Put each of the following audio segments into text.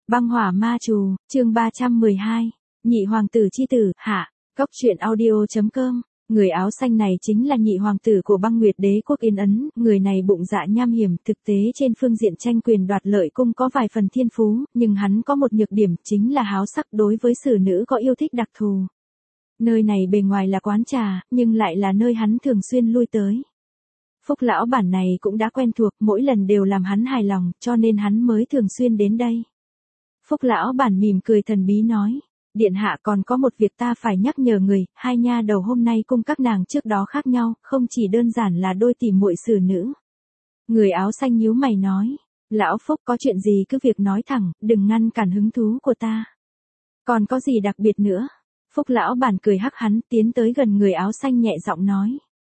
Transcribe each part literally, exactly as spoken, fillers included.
Băng hỏa ma trù, chương ba trăm mười hai, nhị hoàng tử chi tử, hạ, góc truyện audio.com. Người áo xanh này chính là nhị hoàng tử của băng nguyệt đế quốc Yên Ấn, người này bụng dạ nham hiểm, thực tế trên phương diện tranh quyền đoạt lợi cung có vài phần thiên phú, nhưng hắn có một nhược điểm chính là háo sắc, đối với xử nữ có yêu thích đặc thù. Nơi này bề ngoài là quán trà, nhưng lại là nơi hắn thường xuyên lui tới. Phúc lão bản này cũng đã quen thuộc, mỗi lần đều làm hắn hài lòng, cho nên hắn mới thường xuyên đến đây. Phúc lão bản mỉm cười thần bí nói, điện hạ còn có một việc ta phải nhắc nhở người, hai nha đầu hôm nay cung các nàng trước đó khác nhau, không chỉ đơn giản là đôi tỉ muội xử nữ. Người áo xanh nhíu mày nói, lão Phúc có chuyện gì cứ việc nói thẳng, đừng ngăn cản hứng thú của ta. Còn có gì đặc biệt nữa? Phúc lão bản cười hắc hắn, tiến tới gần người áo xanh nhẹ giọng nói.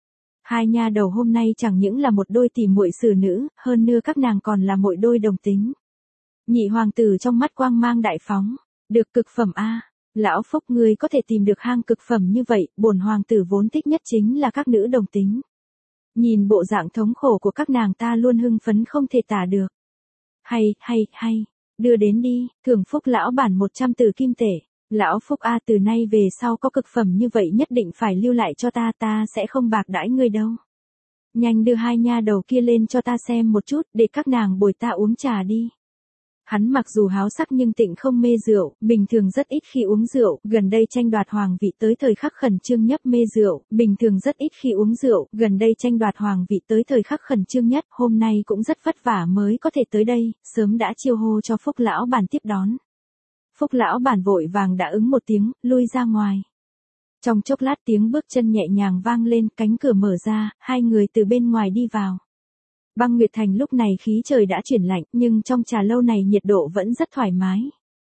Hai nha đầu hôm nay chẳng những là một đôi tỉ muội xử nữ, hơn nữa các nàng còn là muội đôi đồng tính. Nhị hoàng tử trong mắt quang mang đại phóng, được cực phẩm a, lão Phúc ngươi có thể tìm được hang cực phẩm như vậy, bổn hoàng tử vốn thích nhất chính là các nữ đồng tính. Nhìn bộ dạng thống khổ của các nàng ta luôn hưng phấn không thể tả được. Hay, hay, hay, đưa đến đi, thưởng Phúc lão bản một trăm từ kim tể. Lão Phúc a, từ nay về sau có cực phẩm như vậy nhất định phải lưu lại cho ta, ta sẽ không bạc đãi ngươi đâu. Nhanh đưa hai nha đầu kia lên cho ta xem một chút, để các nàng bồi ta uống trà đi. Hắn mặc dù háo sắc nhưng tịnh không mê rượu, bình thường rất ít khi uống rượu, gần đây tranh đoạt hoàng vị tới thời khắc khẩn trương nhất mê rượu, bình thường rất ít khi uống rượu, gần đây tranh đoạt hoàng vị tới thời khắc khẩn trương nhất, hôm nay cũng rất vất vả mới có thể tới đây, sớm đã chiêu hô cho Phúc lão bản tiếp đón. Phúc lão bản vội vàng đã ứng một tiếng, lui ra ngoài. Trong chốc lát tiếng bước chân nhẹ nhàng vang lên, cánh cửa mở ra, hai người từ bên ngoài đi vào. Băng Nguyệt Thành lúc này khí trời đã chuyển lạnh, nhưng trong trà lâu này nhiệt độ vẫn rất thoải mái.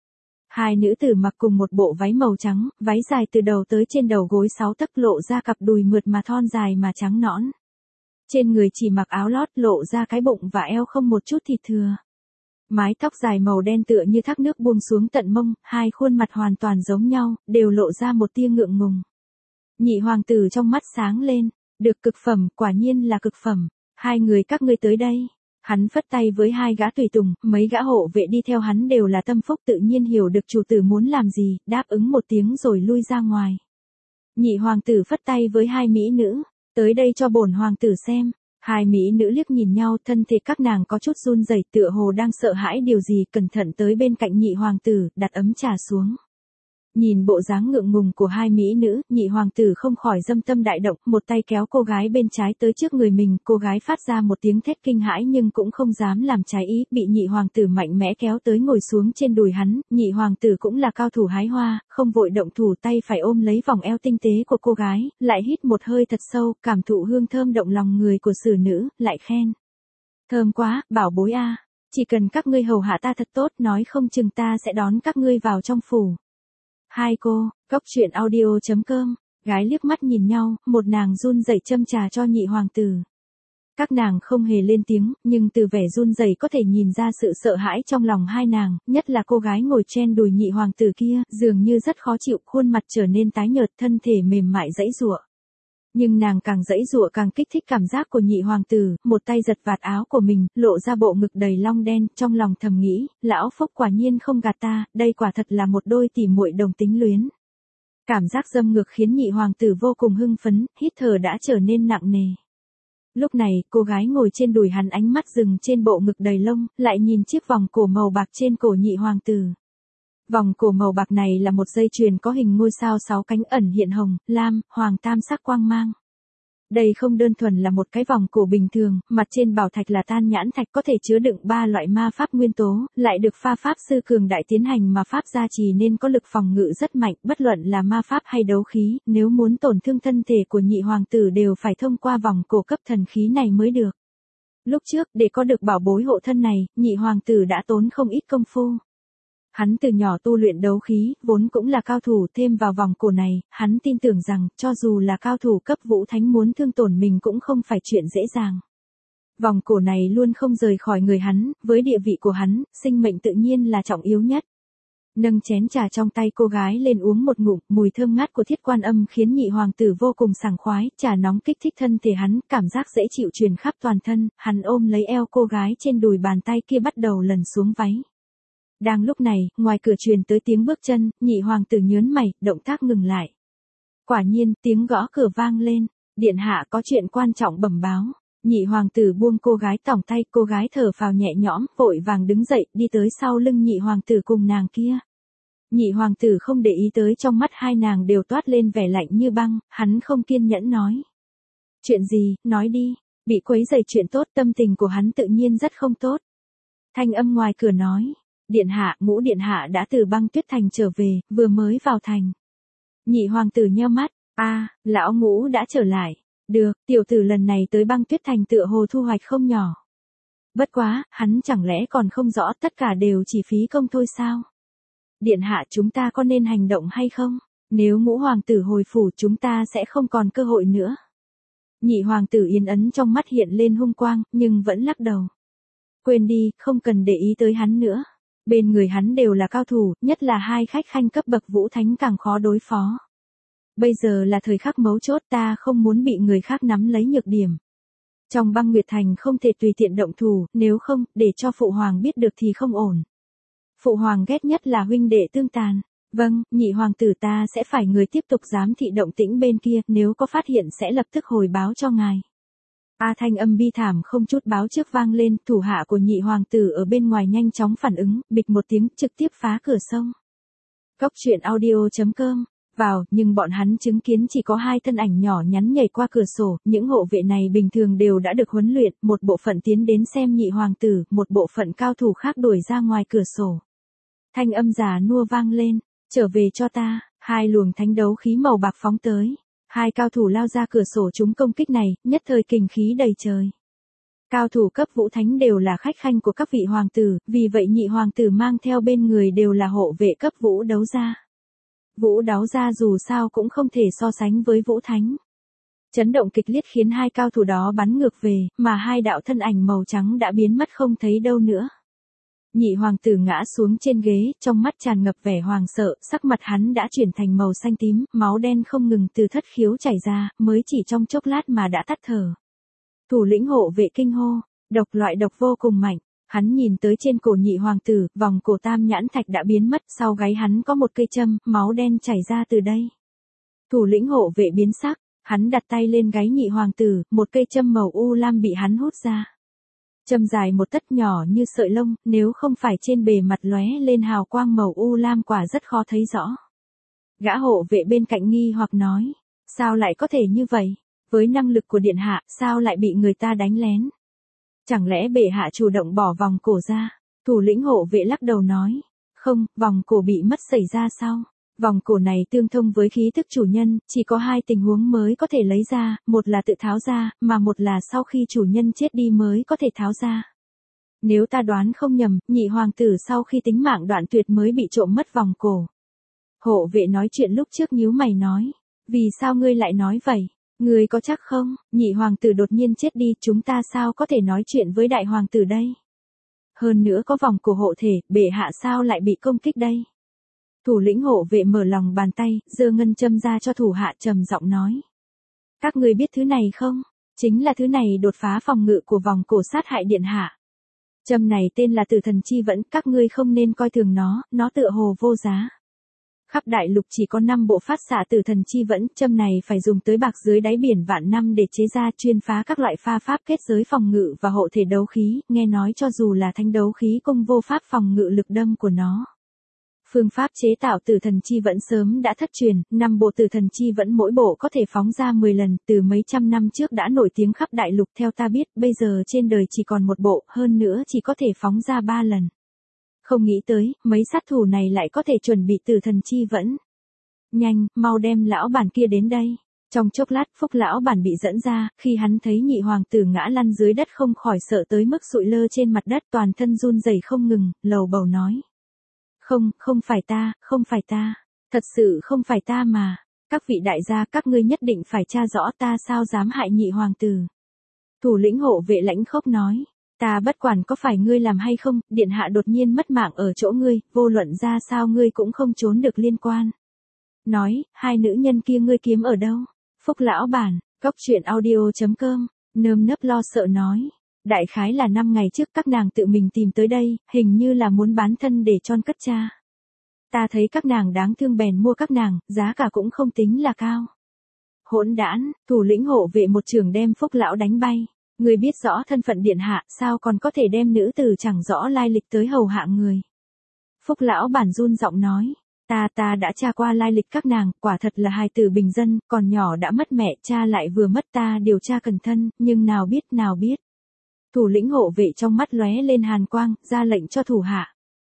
Hai nữ tử mặc cùng một bộ váy màu trắng, váy dài từ đầu tới trên đầu gối sáu tấc lộ ra cặp đùi mượt mà thon dài mà trắng nõn. Trên người chỉ mặc áo lót lộ ra cái bụng và eo không một chút thịt thừa. Mái tóc dài màu đen tựa như thác nước buông xuống tận mông, hai khuôn mặt hoàn toàn giống nhau, đều lộ ra một tia ngượng ngùng. Nhị hoàng tử trong mắt sáng lên, được cực phẩm, quả nhiên là cực phẩm. Hai người các ngươi tới đây. Hắn phất tay với hai gã tùy tùng, mấy gã hộ vệ đi theo hắn đều là tâm phúc tự nhiên hiểu được chủ tử muốn làm gì, đáp ứng một tiếng rồi lui ra ngoài. Nhị hoàng tử phất tay với hai mỹ nữ, tới đây cho bổn hoàng tử xem. Hai mỹ nữ liếc nhìn nhau, thân thể các nàng có chút run rẩy, tựa hồ đang sợ hãi điều gì, cẩn thận tới bên cạnh nhị hoàng tử, đặt ấm trà xuống. Nhìn bộ dáng ngượng ngùng của hai mỹ nữ, nhị hoàng tử không khỏi dâm tâm đại động, một tay kéo cô gái bên trái tới trước người mình, cô gái phát ra một tiếng thét kinh hãi nhưng cũng không dám làm trái ý, bị nhị hoàng tử mạnh mẽ kéo tới ngồi xuống trên đùi hắn, nhị hoàng tử cũng là cao thủ hái hoa, không vội động thủ, tay phải ôm lấy vòng eo tinh tế của cô gái, lại hít một hơi thật sâu, cảm thụ hương thơm động lòng người của xử nữ, lại khen. Thơm quá, bảo bối a, chỉ cần các ngươi hầu hạ ta thật tốt, nói không chừng ta sẽ đón các ngươi vào trong phủ. Hai cô, góc truyện audio.com, gái liếc mắt nhìn nhau, một nàng run rẩy châm trà cho nhị hoàng tử. Các nàng không hề lên tiếng, nhưng từ vẻ run rẩy có thể nhìn ra sự sợ hãi trong lòng hai nàng, nhất là cô gái ngồi trên đùi nhị hoàng tử kia, dường như rất khó chịu, khuôn mặt trở nên tái nhợt, thân thể mềm mại giãy giụa. Nhưng nàng càng giãy giụa càng kích thích cảm giác của nhị hoàng tử, một tay giật vạt áo của mình, lộ ra bộ ngực đầy long đen, trong lòng thầm nghĩ, lão Phúc quả nhiên không gạt ta, đây quả thật là một đôi tỉ muội đồng tính luyến. Cảm giác dâm ngực khiến nhị hoàng tử vô cùng hưng phấn, hít thở đã trở nên nặng nề. Lúc này, cô gái ngồi trên đùi hắn ánh mắt dừng trên bộ ngực đầy lông, lại nhìn chiếc vòng cổ màu bạc trên cổ nhị hoàng tử. Vòng cổ màu bạc này là một dây chuyền có hình ngôi sao sáu cánh ẩn hiện hồng, lam, hoàng tam sắc quang mang. Đây không đơn thuần là một cái vòng cổ bình thường, mặt trên bảo thạch là tan nhãn thạch có thể chứa đựng ba loại ma pháp nguyên tố, lại được pha pháp sư cường đại tiến hành mà pháp gia trì nên có lực phòng ngự rất mạnh, bất luận là ma pháp hay đấu khí, nếu muốn tổn thương thân thể của nhị hoàng tử đều phải thông qua vòng cổ cấp thần khí này mới được. Lúc trước, để có được bảo bối hộ thân này, nhị hoàng tử đã tốn không ít công phu. Hắn từ nhỏ tu luyện đấu khí, vốn cũng là cao thủ, thêm vào vòng cổ này, hắn tin tưởng rằng, cho dù là cao thủ cấp vũ thánh muốn thương tổn mình cũng không phải chuyện dễ dàng. Vòng cổ này luôn không rời khỏi người hắn, với địa vị của hắn, sinh mệnh tự nhiên là trọng yếu nhất. Nâng chén trà trong tay cô gái lên uống một ngụm, mùi thơm ngát của thiết quan âm khiến nhị hoàng tử vô cùng sảng khoái, trà nóng kích thích thân thể hắn, cảm giác dễ chịu truyền khắp toàn thân, hắn ôm lấy eo cô gái trên đùi, bàn tay kia bắt đầu lần xuống váy. Đang lúc này, ngoài cửa truyền tới tiếng bước chân, nhị hoàng tử nhớn mày, động tác ngừng lại. Quả nhiên, tiếng gõ cửa vang lên, điện hạ có chuyện quan trọng bẩm báo. Nhị hoàng tử buông cô gái tỏng tay, cô gái thở phào nhẹ nhõm, vội vàng đứng dậy, đi tới sau lưng nhị hoàng tử cùng nàng kia. Nhị hoàng tử không để ý tới, trong mắt hai nàng đều toát lên vẻ lạnh như băng, hắn không kiên nhẫn nói. Chuyện gì, nói đi, bị quấy rầy chuyện tốt, tâm tình của hắn tự nhiên rất không tốt. Thanh âm ngoài cửa nói, điện hạ, Ngũ điện hạ đã từ Băng Tuyết Thành trở về, vừa mới vào thành. Nhị hoàng tử nheo mắt, a, lão Ngũ đã trở lại, được, tiểu tử lần này tới Băng Tuyết Thành tựa hồ thu hoạch không nhỏ. Bất quá, hắn chẳng lẽ còn không rõ tất cả đều chỉ phí công thôi sao? Điện hạ, chúng ta có nên hành động hay không? Nếu Ngũ hoàng tử hồi phủ chúng ta sẽ không còn cơ hội nữa. Nhị hoàng tử Yên Ấn trong mắt hiện lên hung quang, nhưng vẫn lắc đầu. Quên đi, không cần để ý tới hắn nữa. Bên người hắn đều là cao thủ, nhất là hai khách khanh cấp bậc Vũ Thánh càng khó đối phó. Bây giờ là thời khắc mấu chốt, ta không muốn bị người khác nắm lấy nhược điểm. Trong Băng Nguyệt Thành không thể tùy tiện động thủ, nếu không, để cho phụ hoàng biết được thì không ổn. Phụ hoàng ghét nhất là huynh đệ tương tàn. Vâng, nhị hoàng tử, ta sẽ phải người tiếp tục giám thị động tĩnh bên kia, nếu có phát hiện sẽ lập tức hồi báo cho ngài. A thanh âm bi thảm không chút báo trước vang lên, thủ hạ của nhị hoàng tử ở bên ngoài nhanh chóng phản ứng, bịch một tiếng, trực tiếp phá cửa sông. Cốc truyện audio chấm com, vào, nhưng bọn hắn chứng kiến chỉ có hai thân ảnh nhỏ nhắn nhảy qua cửa sổ, những hộ vệ này bình thường đều đã được huấn luyện, một bộ phận tiến đến xem nhị hoàng tử, một bộ phận cao thủ khác đuổi ra ngoài cửa sổ. Thanh âm già nua vang lên, trở về cho ta, hai luồng thánh đấu khí màu bạc phóng tới. Hai cao thủ lao ra cửa sổ chúng công kích này, nhất thời kình khí đầy trời. Cao thủ cấp Vũ Thánh đều là khách khanh của các vị hoàng tử, vì vậy nhị hoàng tử mang theo bên người đều là hộ vệ cấp Vũ Đấu gia. Vũ Đấu gia dù sao cũng không thể so sánh với Vũ Thánh. Chấn động kịch liệt khiến hai cao thủ đó bắn ngược về, mà hai đạo thân ảnh màu trắng đã biến mất không thấy đâu nữa. Nhị hoàng tử ngã xuống trên ghế, trong mắt tràn ngập vẻ hoàng sợ, sắc mặt hắn đã chuyển thành màu xanh tím, máu đen không ngừng từ thất khiếu chảy ra, mới chỉ trong chốc lát mà đã tắt thở. Thủ lĩnh hộ vệ kinh hô, độc loại độc vô cùng mạnh, hắn nhìn tới trên cổ nhị hoàng tử, vòng cổ tam nhãn thạch đã biến mất, sau gáy hắn có một cây châm, máu đen chảy ra từ đây. Thủ lĩnh hộ vệ biến sắc, hắn đặt tay lên gáy nhị hoàng tử, một cây châm màu u lam bị hắn hút ra. Châm dài một tấc nhỏ như sợi lông, nếu không phải trên bề mặt lóe lên hào quang màu u lam quả rất khó thấy rõ. Gã hộ vệ bên cạnh nghi hoặc nói, sao lại có thể như vậy? Với năng lực của điện hạ, sao lại bị người ta đánh lén? Chẳng lẽ bệ hạ chủ động bỏ vòng cổ ra? Thủ lĩnh hộ vệ lắc đầu nói, không, vòng cổ bị mất xảy ra sao? Vòng cổ này tương thông với khí thức chủ nhân, chỉ có hai tình huống mới có thể lấy ra, một là tự tháo ra, mà một là sau khi chủ nhân chết đi mới có thể tháo ra. Nếu ta đoán không nhầm, nhị hoàng tử sau khi tính mạng đoạn tuyệt mới bị trộm mất vòng cổ. Hộ vệ nói chuyện lúc trước nhíu mày nói, vì sao ngươi lại nói vậy? Ngươi có chắc không? Nhị hoàng tử đột nhiên chết đi, chúng ta sao có thể nói chuyện với đại hoàng tử đây? Hơn nữa có vòng cổ hộ thể, bệ hạ sao lại bị công kích đây? Thủ lĩnh hộ vệ mở lòng bàn tay, giơ ngân châm ra cho thủ hạ trầm giọng nói. Các ngươi biết thứ này không? Chính là thứ này đột phá phòng ngự của vòng cổ sát hại điện hạ. Châm này tên là Tử Thần Chi Vẫn, các ngươi không nên coi thường nó, nó tựa hồ vô giá. Khắp đại lục chỉ có năm bộ phát xạ Tử Thần Chi Vẫn, châm này phải dùng tới bạc dưới đáy biển vạn năm để chế ra, chuyên phá các loại pha pháp kết giới phòng ngự và hộ thể đấu khí, nghe nói cho dù là thánh đấu khí cũng vô pháp phòng ngự lực đâm của nó. Phương pháp chế tạo Tử Thần Chi Vẫn sớm đã thất truyền, năm bộ Tử Thần Chi Vẫn mỗi bộ có thể phóng ra mười lần, từ mấy trăm năm trước đã nổi tiếng khắp đại lục, theo ta biết, bây giờ trên đời chỉ còn một bộ, hơn nữa chỉ có thể phóng ra ba lần. Không nghĩ tới, mấy sát thủ này lại có thể chuẩn bị Tử Thần Chi Vẫn. Nhanh, mau đem lão bản kia đến đây. Trong chốc lát, Phúc lão bản bị dẫn ra, khi hắn thấy nhị hoàng tử ngã lăn dưới đất không khỏi sợ tới mức sụi lơ trên mặt đất, toàn thân run rẩy không ngừng, lầu bầu nói. Không, không phải ta, không phải ta, thật sự không phải ta mà, các vị đại gia, các ngươi nhất định phải tra rõ ta sao dám hại nhị hoàng tử. Thủ lĩnh hộ vệ lãnh khốc nói, ta bất quản có phải ngươi làm hay không, điện hạ đột nhiên mất mạng ở chỗ ngươi, vô luận ra sao ngươi cũng không trốn được liên quan. Nói, hai nữ nhân kia ngươi kiếm ở đâu? Phúc lão bản, cốc truyện audio chấm com, nơm nớp lo sợ nói. Đại khái là năm ngày trước các nàng tự mình tìm tới đây, hình như là muốn bán thân để chôn cất cha. Ta thấy các nàng đáng thương bèn mua các nàng, giá cả cũng không tính là cao. Hỗn đản, thủ lĩnh hộ vệ một trường đem Phúc lão đánh bay. Người biết rõ thân phận điện hạ, sao còn có thể đem nữ tử chẳng rõ lai lịch tới hầu hạ người. Phúc lão bản run giọng nói, ta ta đã tra qua lai lịch các nàng, quả thật là hài tử bình dân, còn nhỏ đã mất mẹ, cha lại vừa mất, ta điều tra cẩn thân, nhưng nào biết nào biết. Thủ lĩnh hộ vệ trong mắt lóe lên hàn quang, ra lệnh cho thủ hạ.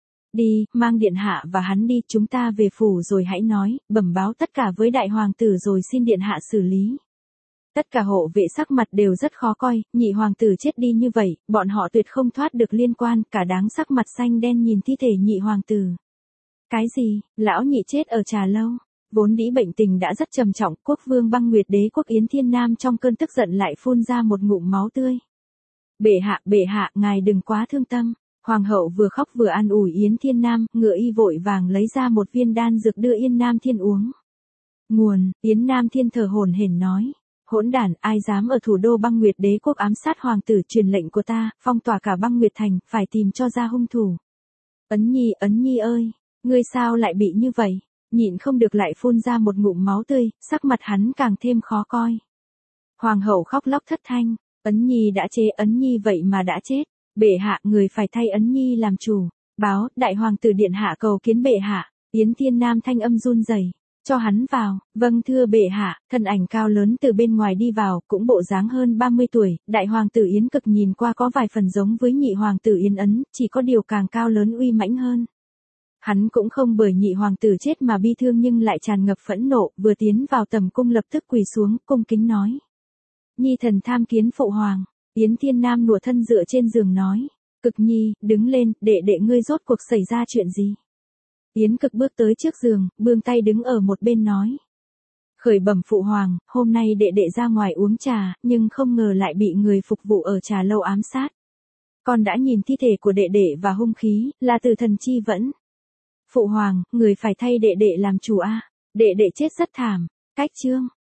Đi, mang điện hạ và hắn đi, chúng ta về phủ rồi hãy nói, bẩm báo tất cả với đại hoàng tử rồi xin điện hạ xử lý. Tất cả hộ vệ sắc mặt đều rất khó coi, nhị hoàng tử chết đi như vậy, bọn họ tuyệt không thoát được liên quan, cả đáng sắc mặt xanh đen nhìn thi thể nhị hoàng tử. Cái gì, lão nhị chết ở Trà Lâu, vốn dĩ bệnh tình đã rất trầm trọng, quốc vương Băng Nguyệt Đế quốc Yến Thiên Nam trong cơn tức giận lại phun ra một ngụm máu tươi. Bệ hạ, bệ hạ, ngài đừng quá thương tâm. Hoàng hậu vừa khóc vừa an ủi Yến Thiên Nam, ngựa y vội vàng lấy ra một viên đan dược đưa Yên Nam Thiên uống. Nguồn, Yến Nam Thiên thở hổn hển nói. Hỗn đản, ai dám ở thủ đô Băng Nguyệt Đế quốc ám sát hoàng tử, truyền lệnh của ta, phong tỏa cả Băng Nguyệt thành, phải tìm cho ra hung thủ. Ấn Nhi, Ấn Nhi ơi, ngươi sao lại bị như vậy? Nhịn không được lại phun ra một ngụm máu tươi, sắc mặt hắn càng thêm khó coi. Hoàng hậu khóc lóc thất thanh, Ấn Nhi đã chế, Ấn Nhi vậy mà đã chết. Bệ hạ, người phải thay Ấn Nhi làm chủ. Báo, đại hoàng tử điện hạ cầu kiến bệ hạ. Yến Thiên Nam thanh âm run rẩy, cho hắn vào. Vâng thưa bệ hạ. Thân ảnh cao lớn từ bên ngoài đi vào, cũng bộ dáng hơn ba mươi tuổi. Đại hoàng tử Yến Cực nhìn qua có vài phần giống với nhị hoàng tử Yến Ấn, chỉ có điều càng cao lớn uy mãnh hơn. Hắn cũng không bởi nhị hoàng tử chết mà bi thương nhưng lại tràn ngập phẫn nộ, vừa tiến vào tầm cung lập tức quỳ xuống, cung kính nói. Nhi thần tham kiến phụ hoàng. Yến Thiên Nam nùa thân dựa trên giường nói. Cực Nhi, đứng lên, đệ đệ ngươi rốt cuộc xảy ra chuyện gì? Yến Cực bước tới trước giường, buông tay đứng ở một bên nói. Khởi bẩm phụ hoàng, hôm nay đệ đệ ra ngoài uống trà, nhưng không ngờ lại bị người phục vụ ở Trà Lâu ám sát. Con đã nhìn thi thể của đệ đệ và hung khí, là từ thần chi vẫn. Phụ hoàng, người phải thay đệ đệ làm chủ a. Đệ đệ chết rất thảm. Cách chương.